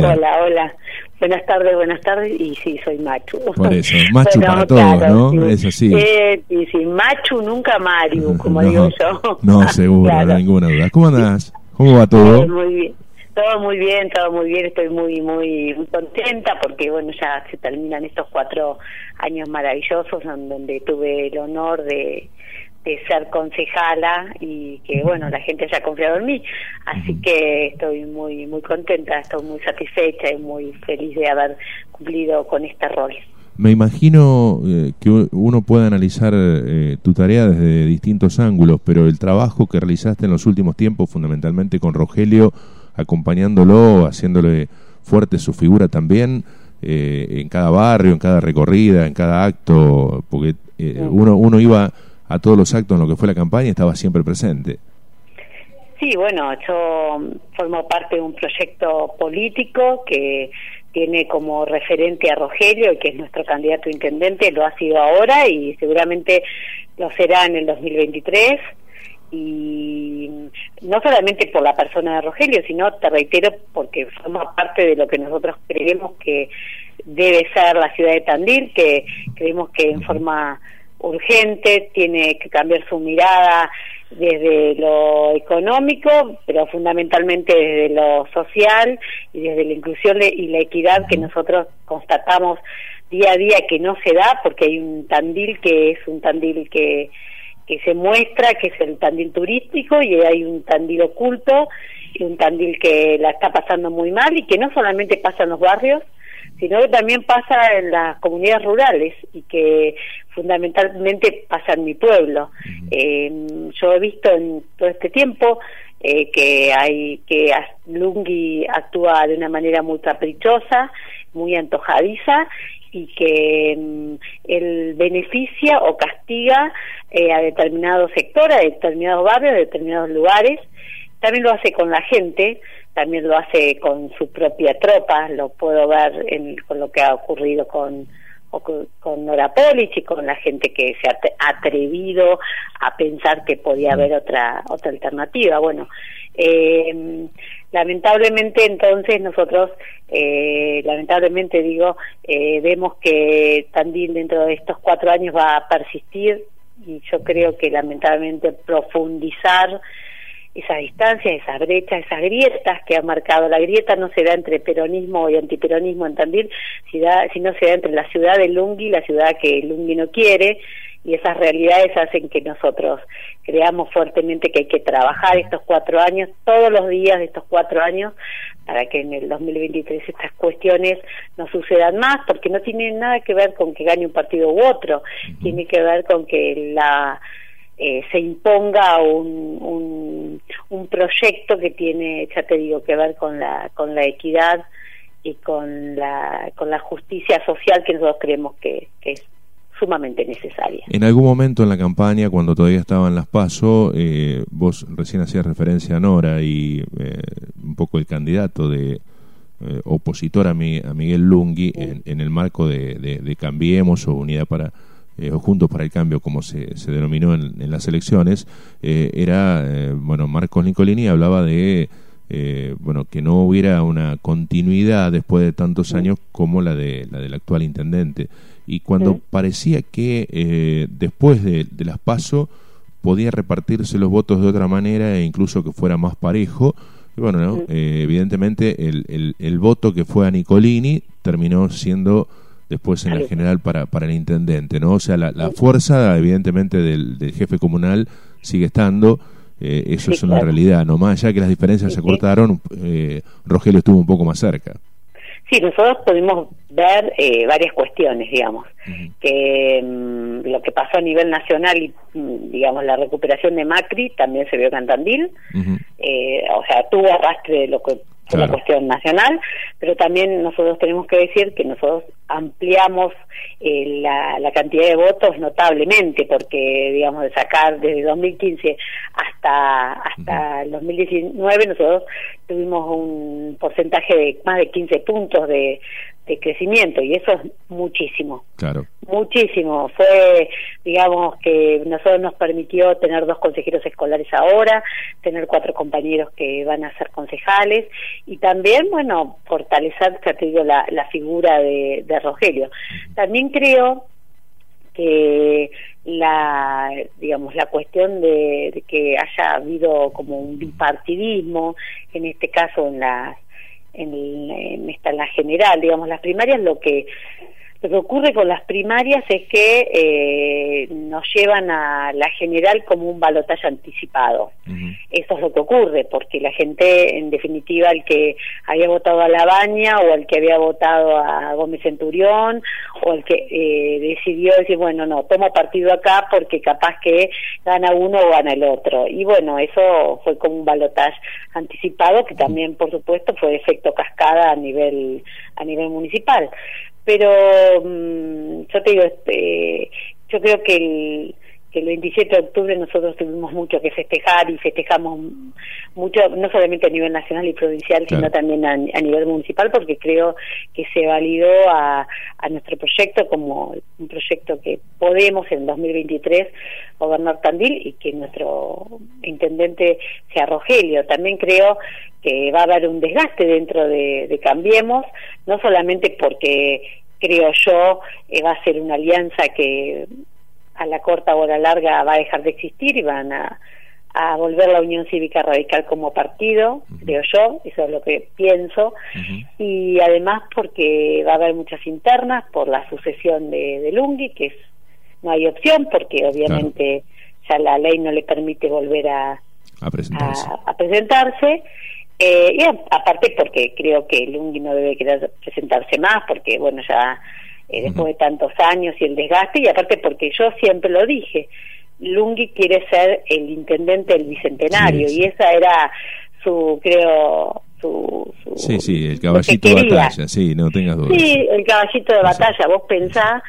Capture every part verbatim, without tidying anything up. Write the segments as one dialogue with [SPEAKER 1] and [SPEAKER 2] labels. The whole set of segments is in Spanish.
[SPEAKER 1] hola.
[SPEAKER 2] Hola, hola. Buenas tardes, buenas tardes, y sí, soy Machu.
[SPEAKER 1] Por eso, Machu
[SPEAKER 2] bueno,
[SPEAKER 1] para todos,
[SPEAKER 2] claro,
[SPEAKER 1] ¿no?
[SPEAKER 2] Sí.
[SPEAKER 1] Es así.
[SPEAKER 2] Eh, y sí, Machu, nunca Mario, como
[SPEAKER 1] no,
[SPEAKER 2] digo yo.
[SPEAKER 1] No, seguro,
[SPEAKER 2] Claro.
[SPEAKER 1] no hay ninguna duda. ¿Cómo andás? ¿Cómo va todo?
[SPEAKER 2] Eh, muy bien. Todo muy bien, todo muy bien, estoy muy, muy, muy contenta porque, bueno, ya se terminan estos cuatro años maravillosos en donde tuve el honor de, de ser concejala y que, bueno, la gente haya confiado en mí. Así uh-huh. que estoy muy, muy contenta, estoy muy satisfecha y muy feliz de haber cumplido con este rol.
[SPEAKER 1] Me imagino eh, que uno puede analizar eh, tu tarea desde distintos ángulos, pero el trabajo que realizaste en los últimos tiempos, fundamentalmente con Rogelio, acompañándolo, haciéndole fuerte su figura también, eh, en cada barrio, en cada recorrida, en cada acto, porque eh, uno, uno iba a todos los actos en lo que fue la campaña y estaba siempre presente.
[SPEAKER 2] Sí, bueno, yo formo parte de un proyecto político que tiene como referente a Rogelio, que es nuestro candidato a intendente, lo ha sido ahora y seguramente lo será en el dos mil veintitrés. Y no solamente por la persona de Rogelio, sino, te reitero, porque forma parte de lo que nosotros creemos que debe ser la ciudad de Tandil, que creemos que en forma urgente tiene que cambiar su mirada desde lo económico, pero fundamentalmente desde lo social y desde la inclusión y la equidad que nosotros constatamos día a día que no se da, porque hay un Tandil que es un Tandil que que se muestra, que es el Tandil turístico, y hay un Tandil oculto, y un Tandil que la está pasando muy mal, y que no solamente pasa en los barrios, sino que también pasa en las comunidades rurales, y que fundamentalmente pasa en mi pueblo. Eh, yo he visto en todo este tiempo eh, que hay que Lungui actúa de una manera muy caprichosa, muy antojadiza, y que mm, él beneficia o castiga eh, a determinados sectores, a determinados barrios, a determinados lugares. También lo hace con la gente, también lo hace con su propia tropa, lo puedo ver en, con lo que ha ocurrido con, o con, con Nora Polich y con la gente que se ha atrevido a pensar que podía haber otra otra alternativa. Bueno, eh, lamentablemente entonces nosotros, eh, lamentablemente digo, eh, vemos que Tandil dentro de estos cuatro años va a persistir, y yo creo que lamentablemente profundizar esas distancias, esas brechas, esas grietas que ha marcado. La grieta no se da entre peronismo y antiperonismo en Tandil, sino se da entre la ciudad de Lungui, la ciudad que Lungui no quiere, y esas realidades hacen que nosotros creamos fuertemente que hay que trabajar estos cuatro años, todos los días de estos cuatro años, para que en el dos mil veintitrés estas cuestiones no sucedan más, porque no tiene nada que ver con que gane un partido u otro, tiene que ver con que la eh, se imponga un, un, un proyecto que tiene, ya te digo, que ver con la con la equidad y con la con la justicia social que nosotros creemos que, que es sumamente necesaria.
[SPEAKER 1] En algún momento en la campaña, cuando todavía estaban las PASO, eh, vos recién hacías referencia a Nora y eh, un poco el candidato de eh, opositor a, mi, a Miguel Lungui, sí. en, en el marco de, de, de Cambiemos o Unidad para eh, o Juntos para el Cambio, como se, se denominó en, en las elecciones, eh, era, eh, bueno, Marcos Nicolini hablaba de Eh, bueno, que no hubiera una continuidad después de tantos años como la de la del actual intendente, y cuando sí. parecía que eh, después de, de las PASO podía repartirse los votos de otra manera e incluso que fuera más parejo, y bueno, ¿no? sí. eh, evidentemente el, el, el voto que fue a Nicolini terminó siendo después en la general para, para el intendente, ¿no? O sea, la, la fuerza evidentemente del, del jefe comunal sigue estando. Eh, eso sí, es una claro. realidad, no más allá que las diferencias sí, se cortaron, eh, Rogelio estuvo un poco más cerca.
[SPEAKER 2] Sí, nosotros pudimos ver eh, varias cuestiones, digamos, uh-huh. que um, lo que pasó a nivel nacional y, um, digamos, la recuperación de Macri también se vio en Tandil, uh-huh. eh, o sea, tuvo arrastre de lo que fue claro. la cuestión nacional, pero también nosotros tenemos que decir que nosotros ampliamos eh, la, la cantidad de votos notablemente, porque, digamos, de sacar desde dos mil quince hasta hasta uh-huh. el dos mil diecinueve nosotros tuvimos un porcentaje de más de quince puntos de, de crecimiento, y eso es muchísimo.
[SPEAKER 1] Claro.
[SPEAKER 2] Muchísimo. Fue, digamos, que nosotros nos permitió tener dos consejeros escolares ahora, tener cuatro compañeros que van a ser concejales, y también, bueno, fortalecer, ya te digo, la, la figura de, de Rogelio. También creo que la, digamos, la cuestión de, de que haya habido como un bipartidismo, en este caso en la en, en esta en la general, digamos, las primarias, lo que lo que ocurre con las primarias es que eh, nos llevan a la general como un balotaje anticipado. Uh-huh. Eso es lo que ocurre, porque la gente, en definitiva, el que había votado a Labaña, o el que había votado a Gómez Centurión, o el que eh, decidió decir, bueno, no, tomo partido acá porque capaz que gana uno o gana el otro. Y bueno, eso fue como un balotaje anticipado, que también, por supuesto, fue efecto cascada a nivel a nivel municipal. Pero mmm, yo te digo, este, yo creo que el, que el veintisiete de octubre nosotros tuvimos mucho que festejar, y festejamos mucho, no solamente a nivel nacional y provincial, claro, sino también a, a nivel municipal, porque creo que se validó a, a nuestro proyecto como un proyecto que podemos en dos mil veintitrés gobernar Tandil, y que nuestro intendente sea Rogelio. También creo que va a haber un desgaste dentro de, de Cambiemos, no solamente porque creo yo eh, va a ser una alianza que a la corta o a la larga va a dejar de existir, y van a, a volver la Unión Cívica Radical como partido, uh-huh, creo yo, eso es lo que pienso, uh-huh, y además porque va a haber muchas internas por la sucesión de, de Lungui, que es, no hay opción, porque obviamente claro, ya la ley no le permite volver a,
[SPEAKER 1] a presentarse.
[SPEAKER 2] A, a presentarse. Eh, y a, aparte porque creo que Lungui no debe querer presentarse más, porque bueno, ya eh, después uh-huh, de tantos años y el desgaste, y aparte porque yo siempre lo dije, Lungui quiere ser el intendente del Bicentenario, sí, sí, y esa era su, creo, su... su
[SPEAKER 1] sí, sí, el caballito de batalla, sí, no tengas dudas.
[SPEAKER 2] Sí, el caballito de batalla, vos pensás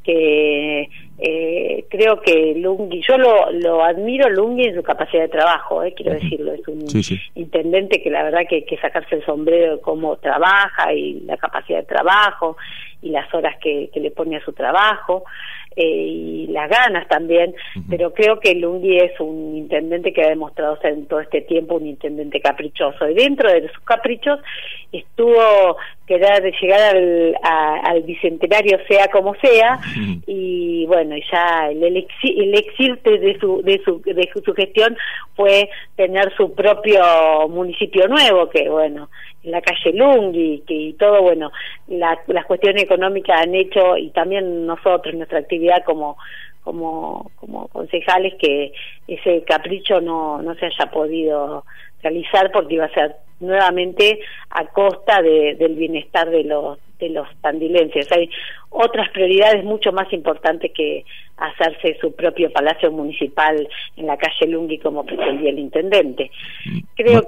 [SPEAKER 2] que... Eh, creo que Lungui, yo lo, lo admiro Lungui en su capacidad de trabajo, eh, quiero uh-huh, decirlo, es un sí, sí, intendente que la verdad que hay que sacarse el sombrero de cómo trabaja, y la capacidad de trabajo, y las horas que, que le pone a su trabajo, eh, y las ganas también, uh-huh, pero creo que Lungui es un intendente que ha demostrado ser en todo este tiempo un intendente caprichoso, y dentro de sus caprichos estuvo querer llegar al, a, al Bicentenario sea como sea, uh-huh, y bueno, ya el elixir, el elixir de su de su de su gestión fue tener su propio municipio nuevo, que bueno, en la calle Lungui, que y todo, bueno, la, las cuestiones económicas han hecho, y también nosotros, nuestra actividad como como como concejales, que ese capricho no no se haya podido realizar, porque iba a ser nuevamente a costa de, del bienestar de los de los tandilenses. Hay otras prioridades mucho más importantes que hacerse su propio palacio municipal en la calle Lungui, como pretendía el intendente. Creo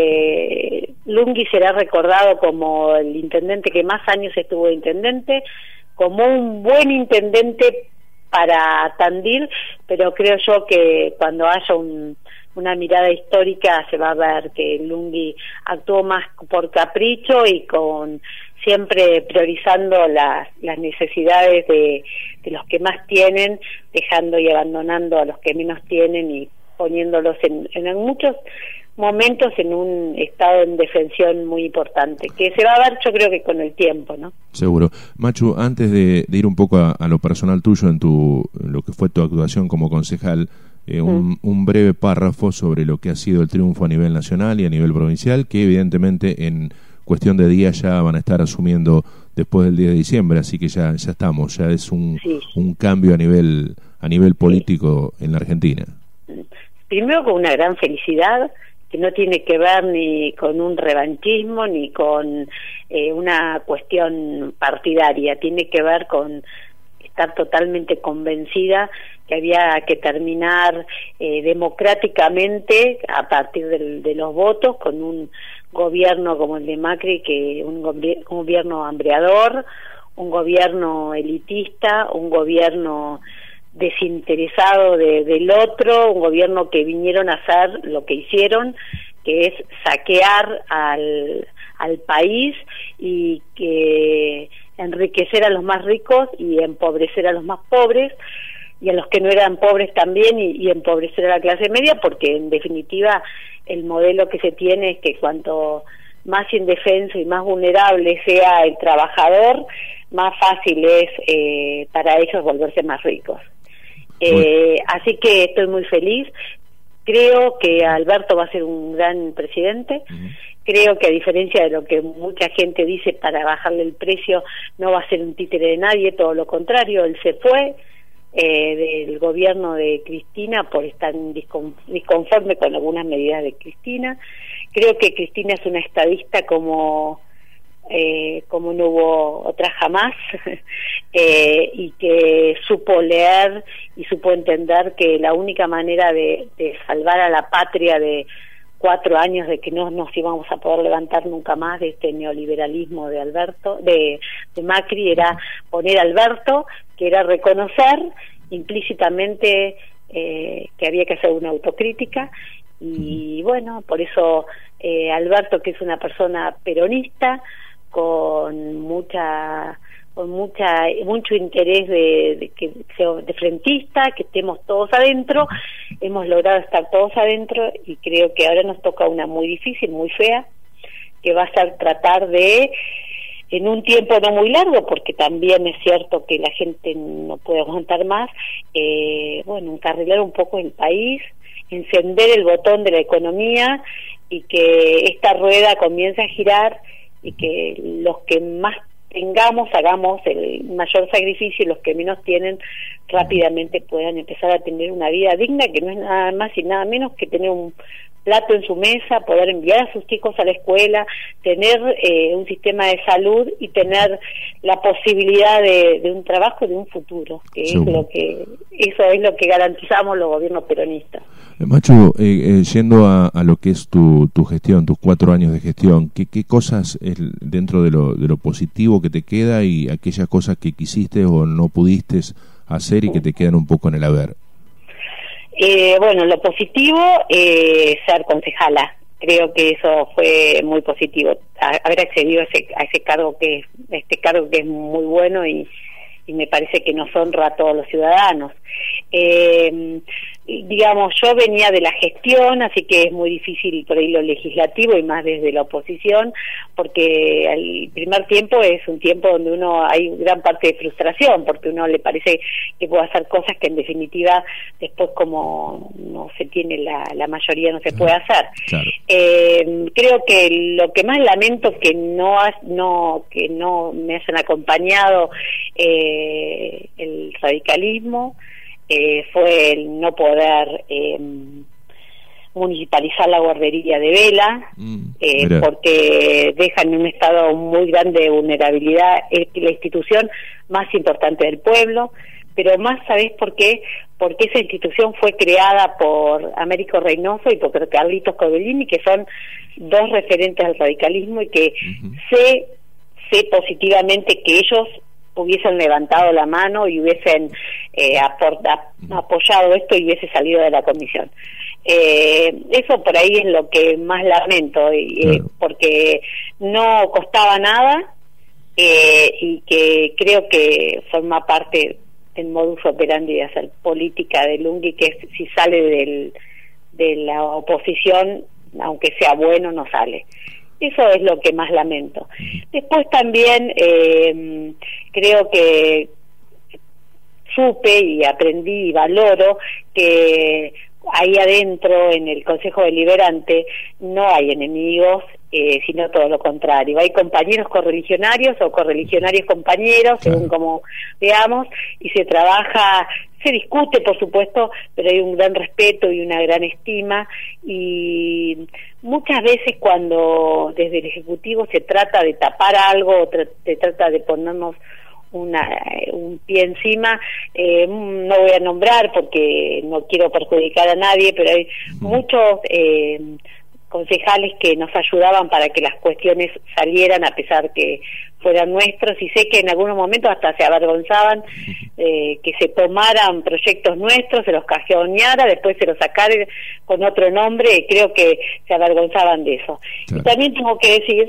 [SPEAKER 2] que Lungui será recordado como el intendente que más años estuvo de intendente, como un buen intendente para Tandil, pero creo yo que cuando haya un una mirada histórica se va a ver que Lungui actuó más por capricho, y con siempre priorizando las, las necesidades de, de los que más tienen, dejando y abandonando a los que menos tienen, y poniéndolos en, en muchos momentos en un estado de indefensión muy importante, que se va a ver, yo creo que con el tiempo, ¿no?
[SPEAKER 1] Seguro. Machu, antes de, de ir un poco a, a lo personal tuyo, en tu lo que fue tu actuación como concejal, eh, un, mm. un breve párrafo sobre lo que ha sido el triunfo a nivel nacional y a nivel provincial, que evidentemente en cuestión de días ya van a estar asumiendo después del diez de diciembre, así que ya ya estamos, ya es un, sí. un cambio a nivel a nivel político sí. en la Argentina.
[SPEAKER 2] Primero, con una gran felicidad, que no tiene que ver ni con un revanchismo ni con eh, una cuestión partidaria, tiene que ver con estar totalmente convencida que había que terminar eh, democráticamente a partir del, de los votos, con un gobierno como el de Macri, que un, gobi- un gobierno hambreador, un gobierno elitista, un gobierno desinteresado de, del otro, un gobierno que vinieron a hacer lo que hicieron, que es saquear al, al país, y que enriquecer a los más ricos y empobrecer a los más pobres, y a los que no eran pobres también, y, y empobrecer a la clase media, porque en definitiva el modelo que se tiene es que cuanto más indefenso y más vulnerable sea el trabajador, más fácil es eh, para ellos volverse más ricos. Eh, así que estoy muy feliz. Creo que Alberto va a ser un gran presidente. Uh-huh. Creo que, a diferencia de lo que mucha gente dice, para bajarle el precio no va a ser un títere de nadie, todo lo contrario. Él se fue eh, del gobierno de Cristina por estar disconforme con algunas medidas de Cristina. Creo que Cristina es una estadista como eh, como no hubo otra jamás, eh, y que supo leer y supo entender que la única manera de, de salvar a la patria de cuatro años de que no nos íbamos a poder levantar nunca más de este neoliberalismo de Alberto, de, de Macri, era poner a Alberto, que era reconocer implícitamente eh, que había que hacer una autocrítica. Y bueno, por eso eh, Alberto, que es una persona peronista con mucha con mucha mucho interés de, de que de frentista, que estemos todos adentro, hemos logrado estar todos adentro, y creo que ahora nos toca una muy difícil, muy fea, que va a ser tratar de, en un tiempo no muy largo, porque también es cierto que la gente no puede aguantar más, eh, bueno, encarrilar un poco el país, encender el botón de la economía y que esta rueda comience a girar, y que los que más tengamos hagamos el mayor sacrificio, y los que menos tienen rápidamente puedan empezar a tener una vida digna, que no es nada más y nada menos que tener un plato en su mesa, poder enviar a sus hijos a la escuela, tener eh, un sistema de salud y tener la posibilidad de, de un trabajo y de un futuro, que sí. es lo que eso es lo que garantizamos los gobiernos peronistas.
[SPEAKER 1] Machu, eh, eh, yendo a, a lo que es tu, tu gestión, tus cuatro años de gestión, ¿qué, qué cosas es dentro de lo, de lo positivo que te queda, y aquellas cosas que quisiste o no pudiste hacer y que te quedan un poco en el haber?
[SPEAKER 2] Eh, bueno, lo positivo, eh, ser concejala. Creo que eso fue muy positivo, a, haber accedido a ese, a ese cargo que a este cargo que es muy bueno, y, y me parece que nos honra a todos los ciudadanos. Eh, digamos, yo venía de la gestión, así que es muy difícil por ahí lo legislativo, y más desde la oposición, porque el primer tiempo es un tiempo donde uno hay gran parte de frustración, porque uno le parece que puede hacer cosas que en definitiva después, como no se tiene la, la mayoría, no se puede hacer. Claro. Eh, creo que lo que más lamento que no no que no me hayan acompañado eh, el radicalismo. Eh, fue el no poder eh, municipalizar la guardería de Vela, mm, eh, porque dejan en un estado muy grande de vulnerabilidad, es la institución más importante del pueblo, pero más, ¿sabés por qué? Porque esa institución fue creada por Américo Reynoso y por Carlitos Cobellini, que son dos referentes del radicalismo, y que uh-huh. sé, sé positivamente que ellos hubiesen levantado la mano y hubiesen eh, aporta, apoyado esto y hubiese salido de la comisión. Eh, eso por ahí es lo que más lamento, y, claro. eh, porque no costaba nada, eh, y que creo que forma parte del modus operandi de hacer política de Lunghi, que es, si sale del, de la oposición, aunque sea bueno, no sale. Eso es lo que más lamento. Después también eh, creo que supe y aprendí y valoro que ahí adentro, en el Consejo Deliberante, no hay enemigos, eh, sino todo lo contrario. Hay compañeros correligionarios o correligionarios compañeros, según como veamos, y se trabaja, se discute, por supuesto, pero hay un gran respeto y una gran estima, y muchas veces cuando desde el Ejecutivo se trata de tapar algo, o tra- se trata de ponernos una un pie encima, eh, no voy a nombrar porque no quiero perjudicar a nadie, pero hay muchos eh, concejales que nos ayudaban para que las cuestiones salieran a pesar que fueran nuestros, y sé que en algunos momentos hasta se avergonzaban eh, que se tomaran proyectos nuestros, se los cajoneara, después se los sacara con otro nombre, creo que se avergonzaban de eso. Claro. Y también tengo que decir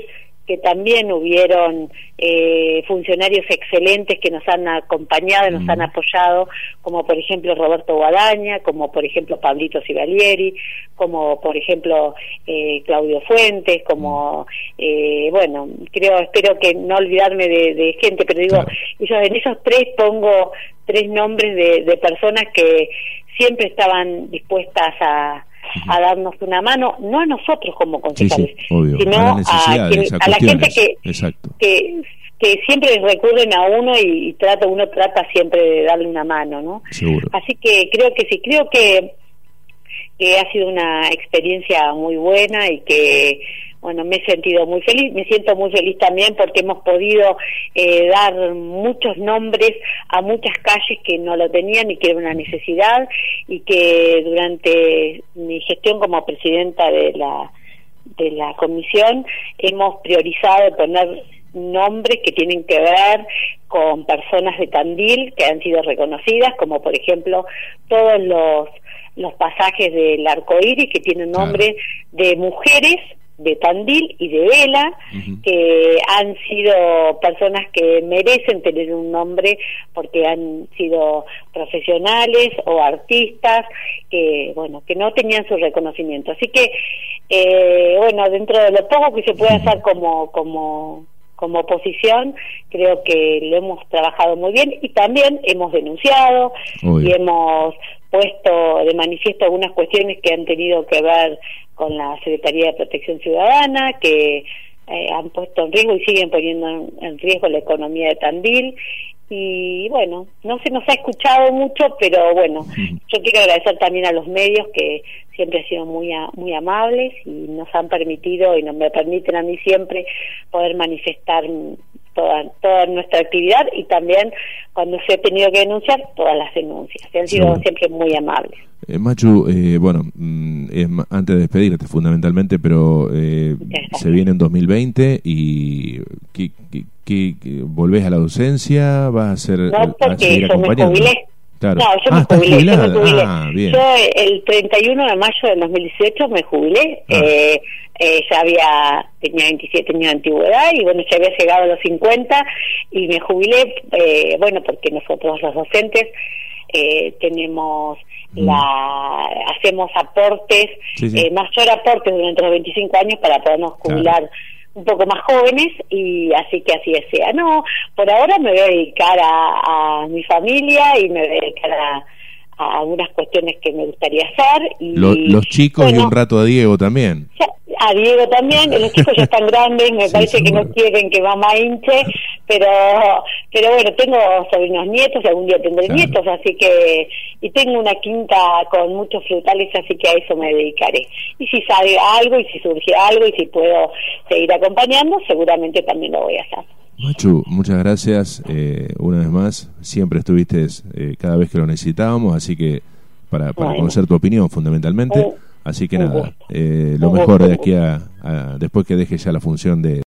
[SPEAKER 2] que también hubieron eh, funcionarios excelentes que nos han acompañado y nos mm. han apoyado, como por ejemplo Roberto Guadaña, como por ejemplo Pablito Sivalieri, como por ejemplo eh, Claudio Fuentes, como eh, bueno, creo, espero que no olvidarme de, de gente, pero digo, claro. yo en esos tres pongo tres nombres de, de personas que siempre estaban dispuestas a a darnos una mano, no a nosotros como concejales,
[SPEAKER 1] sí, sí, obvio,
[SPEAKER 2] sino
[SPEAKER 1] a,
[SPEAKER 2] a, quien, a la gente que, que que siempre recurren a uno y, y trata uno trata siempre de darle una mano, ¿no?
[SPEAKER 1] Seguro.
[SPEAKER 2] Así que creo que sí, creo que que ha sido una experiencia muy buena y que bueno, me he sentido muy feliz, me siento muy feliz también porque hemos podido eh, dar muchos nombres a muchas calles que no lo tenían y que era una necesidad, y que durante mi gestión como presidenta de la de la comisión hemos priorizado poner nombres que tienen que ver con personas de Tandil que han sido reconocidas, como por ejemplo todos los los pasajes del arco iris que tienen nombres claro. de mujeres de Tandil y de Vela, uh-huh. que han sido personas que merecen tener un nombre porque han sido profesionales o artistas que bueno que no tenían su reconocimiento. Así que eh, bueno, dentro de lo poco que se puede hacer como como como oposición, creo que lo hemos trabajado muy bien y también hemos denunciado Uy. y hemos puesto de manifiesto algunas cuestiones que han tenido que ver con la Secretaría de Protección Ciudadana, que eh, han puesto en riesgo y siguen poniendo en, en riesgo la economía de Tandil. Y bueno, no se nos ha escuchado mucho, pero bueno, yo quiero agradecer también a los medios que siempre han sido muy a, muy amables y nos han permitido y nos me permiten a mí siempre poder manifestar toda toda nuestra actividad, y también cuando se ha tenido que denunciar todas las denuncias, que han sido sí. siempre muy amables.
[SPEAKER 1] Eh, Machu, eh, bueno, eh, antes de despedirte fundamentalmente, pero eh, se viene en dos mil veinte y ¿qué, qué, qué, qué, volvés a la docencia? ¿Vas a hacer
[SPEAKER 2] no, porque
[SPEAKER 1] a seguir
[SPEAKER 2] yo
[SPEAKER 1] acompañando?
[SPEAKER 2] me jubilé.
[SPEAKER 1] Claro.
[SPEAKER 2] No, yo
[SPEAKER 1] ah,
[SPEAKER 2] me jubilé, yo me jubilé.
[SPEAKER 1] Ah, bien.
[SPEAKER 2] Yo el treinta y uno de mayo del dos mil dieciocho me jubilé, ah. eh, eh, ya había, tenía veintisiete años de antigüedad y bueno, ya había llegado a los cincuenta y me jubilé, eh, bueno, porque nosotros los docentes eh, tenemos mm. la, hacemos aportes, sí, sí. Eh, mayor aportes durante los veinticinco años para podernos jubilar. Claro. Un poco más jóvenes, y así que así sea. No, por ahora me voy a dedicar a, a mi familia y me voy a dedicar a, a algunas cuestiones que me gustaría hacer. Y,
[SPEAKER 1] Lo, los chicos bueno, y un rato a Diego también.
[SPEAKER 2] Ya, a Diego también, los chicos ya están grandes, me sí, parece seguro. que no quieren que mamá hinche, pero pero bueno, tengo sobrinos nietos y algún día tendré claro. nietos, así que, y tengo una quinta con muchos frutales, así que a eso me dedicaré. Y si sale algo, y si surge algo, y si puedo seguir acompañando, seguramente también lo voy a hacer.
[SPEAKER 1] Machu, muchas gracias, eh, una vez más, siempre estuviste eh, cada vez que lo necesitábamos, así que para, para bueno. conocer tu opinión fundamentalmente, uh, así que nada, eh, lo mejor de aquí a, a después que dejes ya la función de